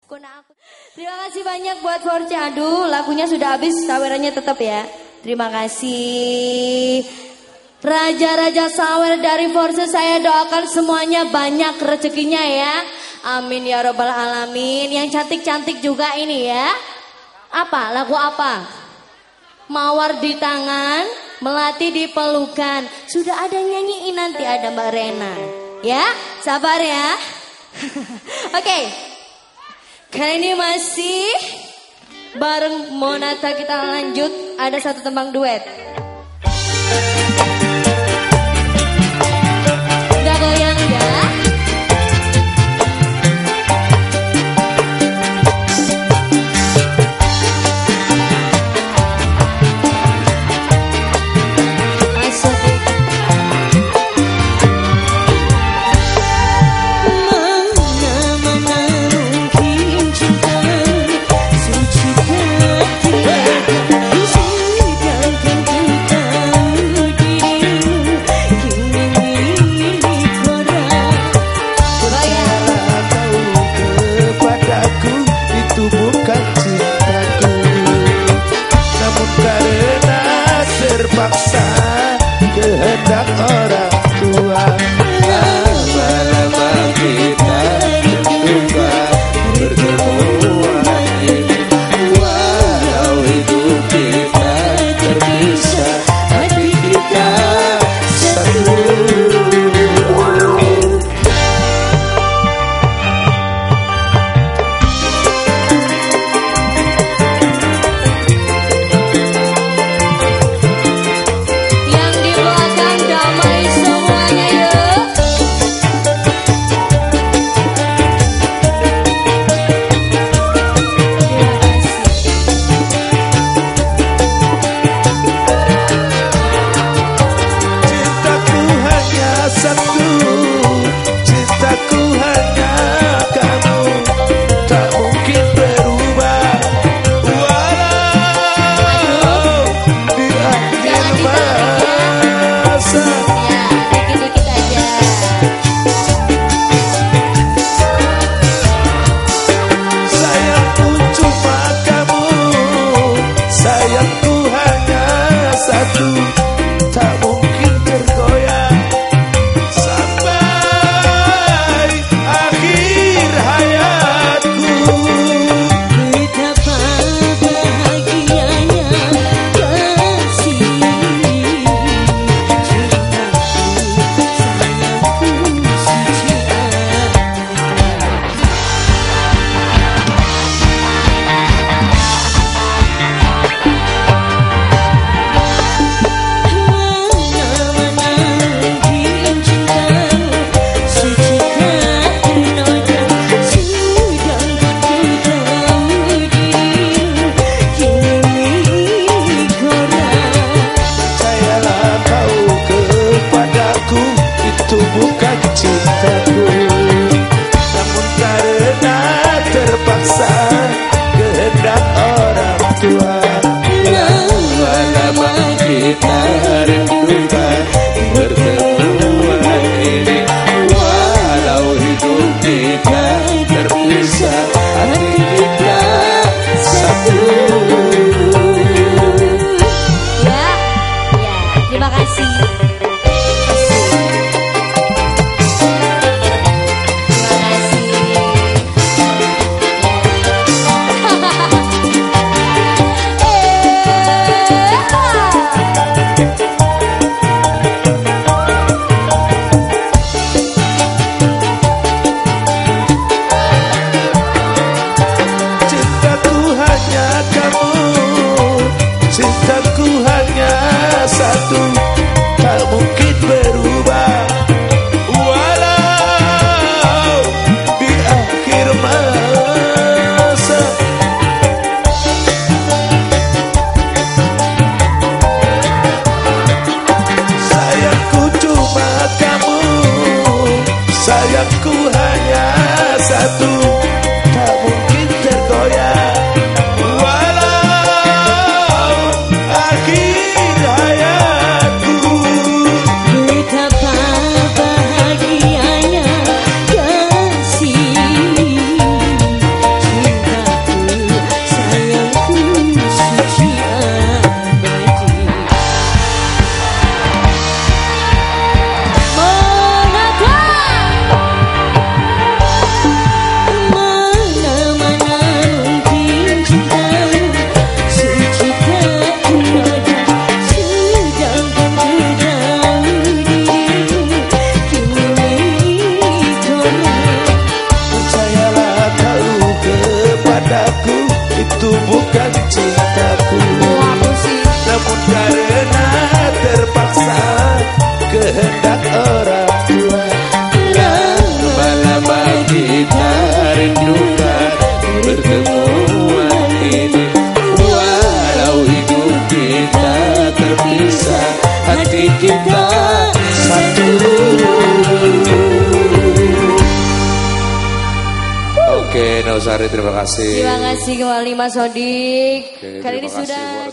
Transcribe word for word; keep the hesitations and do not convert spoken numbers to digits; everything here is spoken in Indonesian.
Terima kasih banyak buat Force. Aduh, lagunya sudah habis, sawerannya tetap ya. Terima kasih. Raja-raja sawer dari Force, saya doakan semuanya banyak rezekinya ya. Amin ya robbal alamin. Yang cantik-cantik juga ini ya. Apa? Lagu apa? Mawar di tangan, melati di pelukan. Sudah ada nyanyiin nanti, ada Mbak Rena. Ya, sabar ya. Oke. Okay. Kali ini masih bareng Monata, kita lanjut. Ada satu tembang duet. Gak goyang ya? Paksa kehendak orang tua. Lama-lama kita lupa bertemuan ini. Walau hidup kita terpisah, hati kita satu. Sari, terima kasih. Terima kasih kembali Mas Sodik. Oke, Kali ini terima kasih sudah